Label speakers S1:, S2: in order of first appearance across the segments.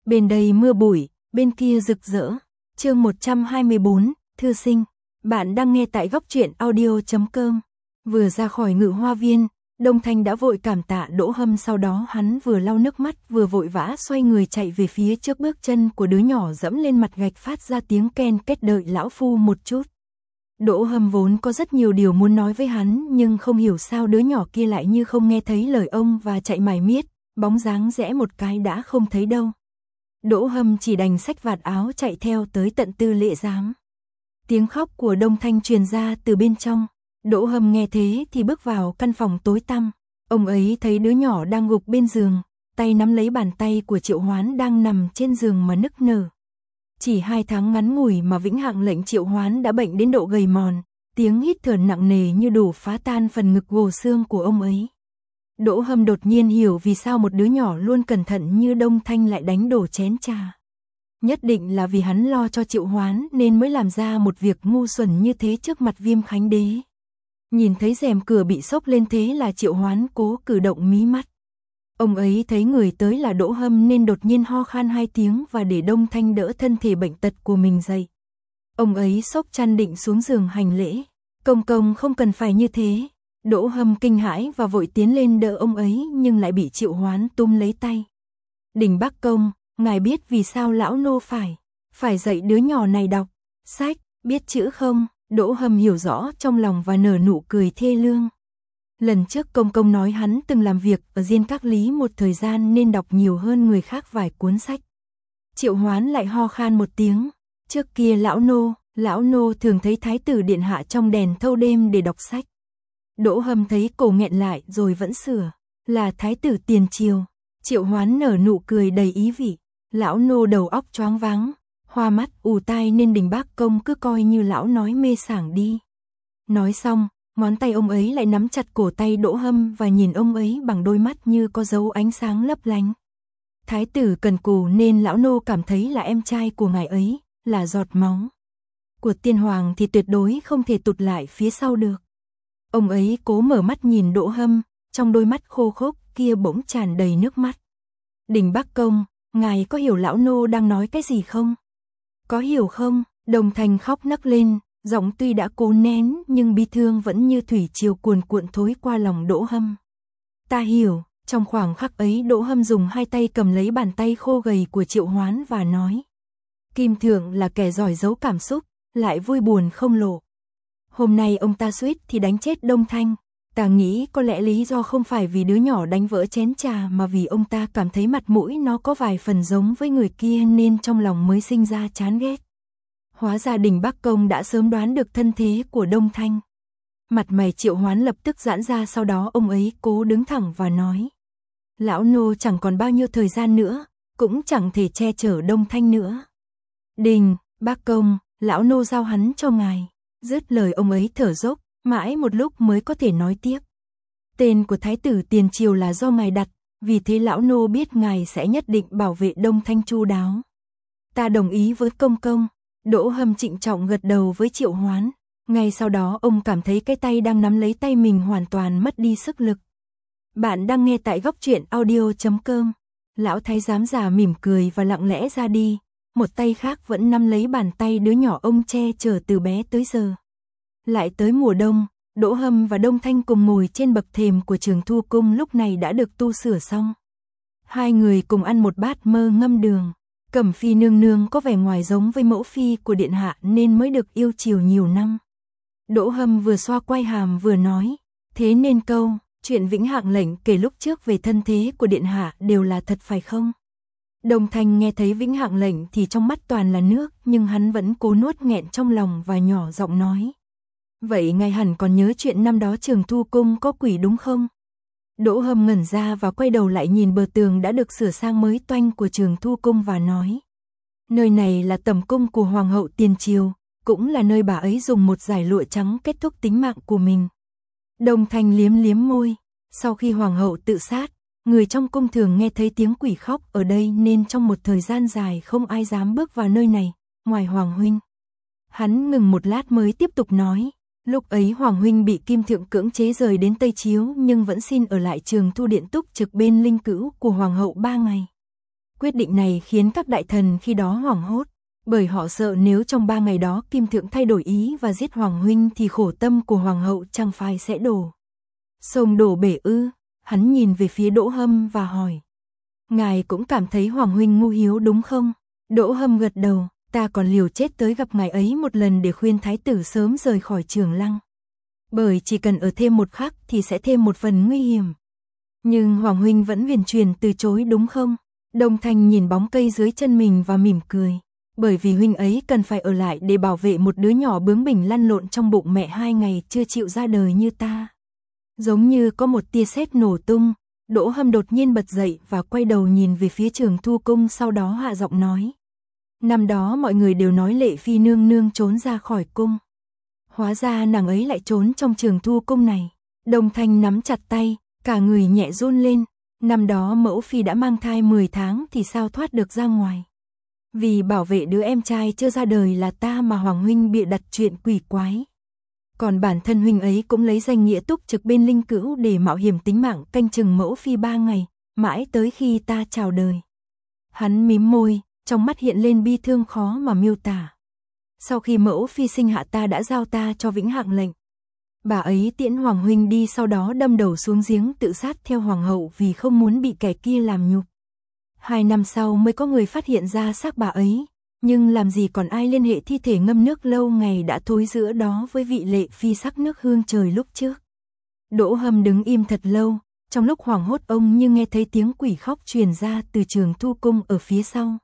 S1: Bên đây mưa bụi, bên kia rực rỡ. Chương 124, thư sinh. Bạn đang nghe tại góc truyện audio.com. Vừa ra khỏi Ngự Hoa Viên, Đông Thanh đã vội cảm tạ Đỗ Hâm, sau đó hắn vừa lau nước mắt vừa vội vã xoay người chạy về phía trước, bước chân của đứa nhỏ dẫm lên mặt gạch phát ra tiếng ken két. Đợi lão phu một chút. Đỗ Hâm vốn có rất nhiều điều muốn nói với hắn, nhưng không hiểu sao đứa nhỏ kia lại như không nghe thấy lời ông và chạy mải miết, bóng dáng rẽ một cái đã không thấy đâu. Đỗ Hâm chỉ đành xách vạt áo chạy theo tới tận Tư Lễ Giám. Tiếng khóc của Đông Thanh truyền ra từ bên trong. Đỗ Hâm nghe thế thì bước vào căn phòng tối tăm. Ông ấy thấy đứa nhỏ đang gục bên giường, tay nắm lấy bàn tay của Triệu Hoán đang nằm trên giường mà nức nở. Chỉ 2 tháng ngắn ngủi mà Vĩnh Hạng lệnh Triệu Hoán đã bệnh đến độ gầy mòn, tiếng hít thở nặng nề như đủ phá tan phần ngực gồ xương của ông ấy. Đỗ Hâm đột nhiên hiểu vì sao một đứa nhỏ luôn cẩn thận như Đông Thanh lại đánh đổ chén trà. Nhất định là vì hắn lo cho Triệu Hoán nên mới làm ra một việc ngu xuẩn như thế trước mặt Viêm Khánh Đế. Nhìn thấy rèm cửa bị xốc lên thế là Triệu Hoán cố cử động mí mắt. Ông ấy thấy người tới là Đỗ Hâm nên đột nhiên ho khan 2 tiếng và để Đông Thanh đỡ thân thể bệnh tật của mình dậy. Ông ấy xốc chăn định xuống giường hành lễ. Công công không cần phải như thế. Đỗ Hâm kinh hãi và vội tiến lên đỡ ông ấy nhưng lại bị Triệu Hoán túm lấy tay. Đình Bắc Công, ngài biết vì sao lão nô phải dạy đứa nhỏ này đọc sách, biết chữ không? Đỗ Hâm hiểu rõ trong lòng và nở nụ cười thê lương. Lần trước công công nói hắn từng làm việc ở Diên Các Lý một thời gian nên đọc nhiều hơn người khác vài cuốn sách. Triệu Hoán lại ho khan một tiếng. Trước kia lão nô thường thấy thái tử điện hạ trong đèn thâu đêm để đọc sách. Đỗ Hâm thấy cổ nghẹn lại rồi vẫn sửa, là thái tử tiền triều. Triệu Hoán nở nụ cười đầy ý vị. Lão nô đầu óc choáng váng, hoa mắt ù tai nên Đình Bắc Công cứ coi như lão nói mê sảng đi. Nói xong, ngón tay ông ấy lại nắm chặt cổ tay Đỗ Hâm và nhìn ông ấy bằng đôi mắt như có dấu ánh sáng lấp lánh. Thái tử cần cù nên lão nô cảm thấy là em trai của ngài ấy, là giọt máu của tiên hoàng thì tuyệt đối không thể tụt lại phía sau được. Ông ấy cố mở mắt nhìn Đỗ Hâm, trong đôi mắt khô khốc kia bỗng tràn đầy nước mắt. Đình Bắc Công, ngài có hiểu lão nô đang nói cái gì không? Có hiểu không? Đồng Thành khóc nấc lên, giọng tuy đã cố nén nhưng bi thương vẫn như thủy triều cuồn cuộn thối qua lòng Đỗ Hâm. Ta hiểu. Trong khoảng khắc ấy Đỗ Hâm dùng 2 tay cầm lấy bàn tay khô gầy của Triệu Hoán và nói. Kim Thượng là kẻ giỏi giấu cảm xúc, lại vui buồn không lộ. Hôm nay ông ta suýt thì đánh chết Đông Thanh. Ta nghĩ có lẽ lý do không phải vì đứa nhỏ đánh vỡ chén trà mà vì ông ta cảm thấy mặt mũi nó có vài phần giống với người kia nên trong lòng mới sinh ra chán ghét. Hóa ra Đình Bắc Công đã sớm đoán được thân thế của Đông Thanh. Mặt mày Triệu Hoán lập tức giãn ra, sau đó ông ấy cố đứng thẳng và nói. Lão nô chẳng còn bao nhiêu thời gian nữa, cũng chẳng thể che chở Đông Thanh nữa. Đình Bắc Công, lão nô giao hắn cho ngài. Dứt lời ông ấy thở dốc, mãi một lúc mới có thể nói tiếp. Tên của thái tử tiền triều là do ngài đặt, vì thế lão nô biết ngài sẽ nhất định bảo vệ Đông Thanh chu đáo. Ta đồng ý với công công. Đỗ Hâm trịnh trọng gật đầu với Triệu Hoán. Ngay sau đó ông cảm thấy cái tay đang nắm lấy tay mình hoàn toàn mất đi sức lực. Bạn đang nghe tại góc truyện audio.com. Lão thái giám già mỉm cười và lặng lẽ ra đi. Một tay khác vẫn nắm lấy bàn tay đứa nhỏ ông che chở từ bé tới giờ. Lại tới mùa đông, Đỗ Hâm và Đông Thanh cùng ngồi trên bậc thềm của Trường Thu Cung lúc này đã được tu sửa xong. 2 người cùng ăn một bát mơ ngâm đường. Cẩm Phi nương nương có vẻ ngoài giống với mẫu phi của điện hạ nên mới được yêu chiều nhiều năm. Đỗ Hâm vừa xoa quai hàm vừa nói, thế nên câu chuyện Vĩnh Hạng lệnh kể lúc trước về thân thế của điện hạ đều là thật phải không? Đông Thanh nghe thấy Vĩnh Hạng lệnh thì trong mắt toàn là nước, nhưng hắn vẫn cố nuốt nghẹn trong lòng và nhỏ giọng nói. Vậy ngài hẳn còn nhớ chuyện năm đó Trường Thu Cung có quỷ đúng không? Đỗ Hâm ngẩn ra và quay đầu lại nhìn bờ tường đã được sửa sang mới toanh của Trường Thu Cung và nói. Nơi này là tẩm cung của Hoàng hậu tiền triều, cũng là nơi bà ấy dùng một dải lụa trắng kết thúc tính mạng của mình. Đông Thanh liếm liếm môi. Sau khi Hoàng hậu tự sát, người trong cung thường nghe thấy tiếng quỷ khóc ở đây nên trong một thời gian dài không ai dám bước vào nơi này, ngoài Hoàng huynh. Hắn ngừng một lát mới tiếp tục nói. Lúc ấy Hoàng huynh bị Kim Thượng cưỡng chế rời đến Tây Chiếu nhưng vẫn xin ở lại Trường Thu Điện túc trực bên linh cữu của Hoàng hậu 3 ngày. Quyết định này khiến các đại thần khi đó hoảng hốt, bởi họ sợ nếu trong 3 ngày đó Kim Thượng thay đổi ý và giết Hoàng huynh thì khổ tâm của Hoàng hậu chẳng phải sẽ đổ sông đổ bể ư. Hắn nhìn về phía Đỗ Hâm và hỏi. Ngài cũng cảm thấy Hoàng huynh ngu hiếu đúng không? Đỗ Hâm gật đầu, ta còn liều chết tới gặp ngài ấy một lần để khuyên thái tử sớm rời khỏi Trường Lăng. Bởi chỉ cần ở thêm một khắc thì sẽ thêm một phần nguy hiểm. Nhưng Hoàng huynh vẫn huyền truyền từ chối đúng không? Đông Thanh nhìn bóng cây dưới chân mình và mỉm cười. Bởi vì huynh ấy cần phải ở lại để bảo vệ một đứa nhỏ bướng bỉnh lăn lộn trong bụng mẹ 2 ngày chưa chịu ra đời như ta. Giống như có một tia sét nổ tung, Đỗ Hâm đột nhiên bật dậy và quay đầu nhìn về phía Trường Thu Cung, sau đó hạ giọng nói. Năm đó mọi người đều nói Lệ Phi nương nương trốn ra khỏi cung. Hóa ra nàng ấy lại trốn trong Trường Thu Cung này. Đông Thanh nắm chặt tay, cả người nhẹ run lên. Năm đó mẫu phi đã mang thai 10 tháng thì sao thoát được ra ngoài. Vì bảo vệ đứa em trai chưa ra đời là ta mà Hoàng huynh bịa đặt chuyện quỷ quái. Còn bản thân huynh ấy cũng lấy danh nghĩa túc trực bên Linh Cữu để mạo hiểm tính mạng canh chừng mẫu phi 3 ngày, mãi tới khi ta chào đời. Hắn mím môi, trong mắt hiện lên bi thương khó mà miêu tả. Sau khi mẫu phi sinh hạ ta đã giao ta cho Vĩnh Hạng lệnh. Bà ấy tiễn Hoàng huynh đi, sau đó đâm đầu xuống giếng tự sát theo Hoàng hậu vì không muốn bị kẻ kia làm nhục. 2 năm sau mới có người phát hiện ra xác bà ấy, nhưng làm gì còn ai liên hệ thi thể ngâm nước lâu ngày đã thối giữa đó với vị Lệ Phi sắc nước hương trời lúc trước. Đỗ Hâm đứng im thật lâu, trong lúc hoảng hốt ông như nghe thấy tiếng quỷ khóc truyền ra từ Trường Thu Cung ở phía sau.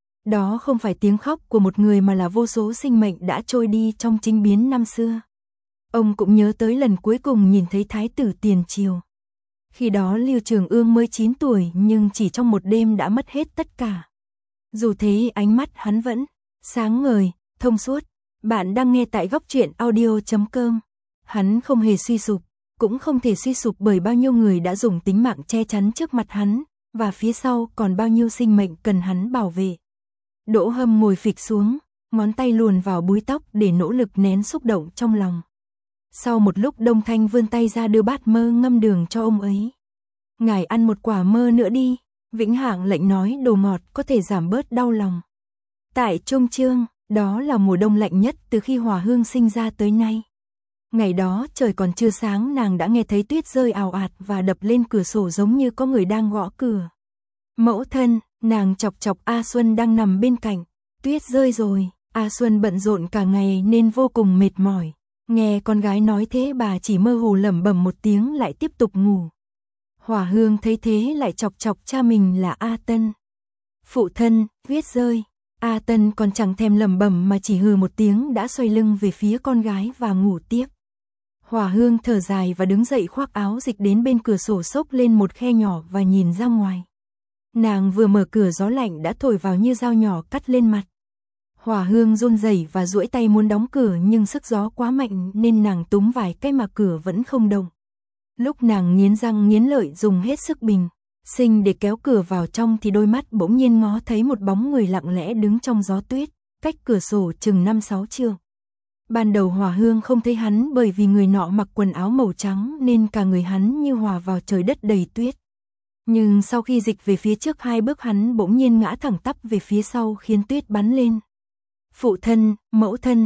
S1: Đó không phải tiếng khóc của một người mà là vô số sinh mệnh đã trôi đi trong chinh biến năm xưa. Ông cũng nhớ tới lần cuối cùng nhìn thấy Thái tử Tiền Triều. Khi đó Lưu Trường Ương mới 9 tuổi nhưng chỉ trong một đêm đã mất hết tất cả. Dù thế ánh mắt hắn vẫn sáng ngời, thông suốt. Bạn đang nghe tại Góc Truyện Audio.com. Hắn không hề suy sụp, cũng không thể suy sụp bởi bao nhiêu người đã dùng tính mạng che chắn trước mặt hắn, và phía sau còn bao nhiêu sinh mệnh cần hắn bảo vệ. Đỗ Hâm ngồi phịch xuống, ngón tay luồn vào búi tóc để nỗ lực nén xúc động trong lòng. Sau một lúc Đông Thanh vươn tay ra đưa bát mơ ngâm đường cho ông ấy. Ngài ăn một quả mơ nữa đi. Vĩnh Hạng lệnh nói đồ ngọt có thể giảm bớt đau lòng. Tại Trung Chương, đó là mùa đông lạnh nhất từ khi Hòa Hương sinh ra tới nay. Ngày đó trời còn chưa sáng nàng đã nghe thấy tuyết rơi ào ạt và đập lên cửa sổ giống như có người đang gõ cửa. Mẫu thân, nàng chọc chọc A Xuân đang nằm bên cạnh. Tuyết rơi rồi, A Xuân bận rộn cả ngày nên vô cùng mệt mỏi. Nghe con gái nói thế bà chỉ mơ hồ lẩm bẩm một tiếng lại tiếp tục ngủ. Hòa Hương thấy thế lại chọc chọc cha mình là A Tân. Phụ thân, tuyết rơi. A Tân còn chẳng thèm lẩm bẩm mà chỉ hừ một tiếng đã xoay lưng về phía con gái và ngủ tiếp. Hòa Hương thở dài và đứng dậy khoác áo dịch đến bên cửa sổ xốc lên một khe nhỏ và nhìn ra ngoài. Nàng vừa mở cửa gió lạnh đã thổi vào như dao nhỏ cắt lên mặt. Hòa Hương run rẩy và duỗi tay muốn đóng cửa nhưng sức gió quá mạnh nên nàng túm vài cái mà cửa vẫn không động. Lúc nàng nghiến răng nghiến lợi dùng hết sức bình sinh để kéo cửa vào trong thì đôi mắt bỗng nhiên ngó thấy một bóng người lặng lẽ đứng trong gió tuyết, cách cửa sổ chừng 5-6 trượng. Ban đầu Hòa Hương không thấy hắn bởi vì người nọ mặc quần áo màu trắng nên cả người hắn như hòa vào trời đất đầy tuyết. Nhưng sau khi dịch về phía trước 2 bước hắn bỗng nhiên ngã thẳng tắp về phía sau khiến tuyết bắn lên. Phụ thân, mẫu thân,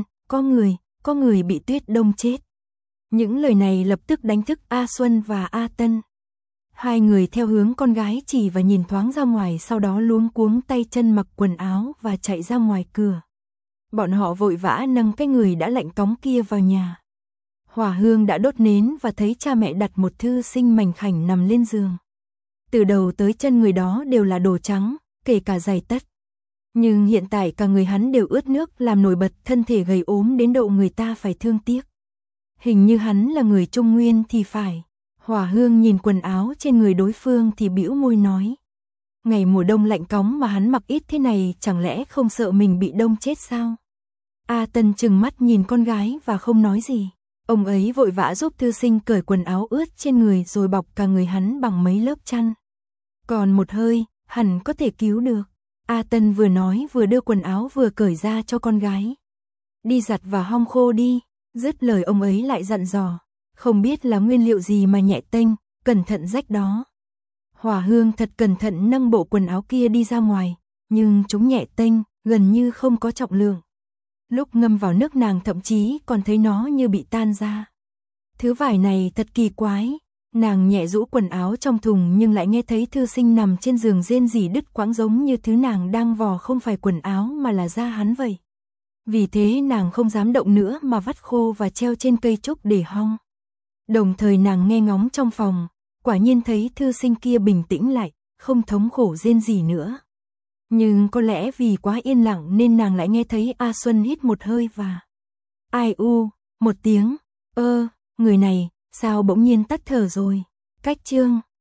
S1: có người bị tuyết đông chết. Những lời này lập tức đánh thức A Xuân và A Tân. 2 người theo hướng con gái chỉ và nhìn thoáng ra ngoài, sau đó luống cuống tay chân mặc quần áo và chạy ra ngoài cửa. Bọn họ vội vã nâng cái người đã lạnh cóng kia vào nhà. Hòa Hương đã đốt nến và thấy cha mẹ đặt một thư sinh mảnh khảnh nằm lên giường. Từ đầu tới chân người đó đều là đồ trắng, kể cả giày tất. Nhưng hiện tại cả người hắn đều ướt nước làm nổi bật thân thể gầy ốm đến độ người ta phải thương tiếc. Hình như hắn là người Trung Nguyên thì phải. Hòa Hương nhìn quần áo trên người đối phương thì bĩu môi nói. Ngày mùa đông lạnh cóng mà hắn mặc ít thế này chẳng lẽ không sợ mình bị đông chết sao? A Tân trừng mắt nhìn con gái và không nói gì. Ông ấy vội vã giúp thư sinh cởi quần áo ướt trên người rồi bọc cả người hắn bằng mấy lớp chăn. Còn một hơi, hẳn có thể cứu được. A Tân vừa nói vừa đưa quần áo vừa cởi ra cho con gái. Đi giặt và hong khô đi. Dứt lời ông ấy lại dặn dò. Không biết là nguyên liệu gì mà nhẹ tênh, cẩn thận rách đó. Hỏa Hương thật cẩn thận nâng bộ quần áo kia đi ra ngoài, nhưng chúng nhẹ tênh, gần như không có trọng lượng. Lúc ngâm vào nước nàng thậm chí còn thấy nó như bị tan ra. Thứ vải này thật kỳ quái. Nàng nhẹ rũ quần áo trong thùng nhưng lại nghe thấy thư sinh nằm trên giường rên rỉ đứt quãng giống như thứ nàng đang vò không phải quần áo mà là da hắn vậy. Vì thế nàng không dám động nữa mà vắt khô và treo trên cây trúc để hong. Đồng thời nàng nghe ngóng trong phòng, quả nhiên thấy thư sinh kia bình tĩnh lại, không thống khổ rên rỉ nữa. Nhưng có lẽ vì quá yên lặng nên nàng lại nghe thấy A Xuân hít một hơi và ai u, một tiếng, người này, sao bỗng nhiên tắt thở rồi. Cách chương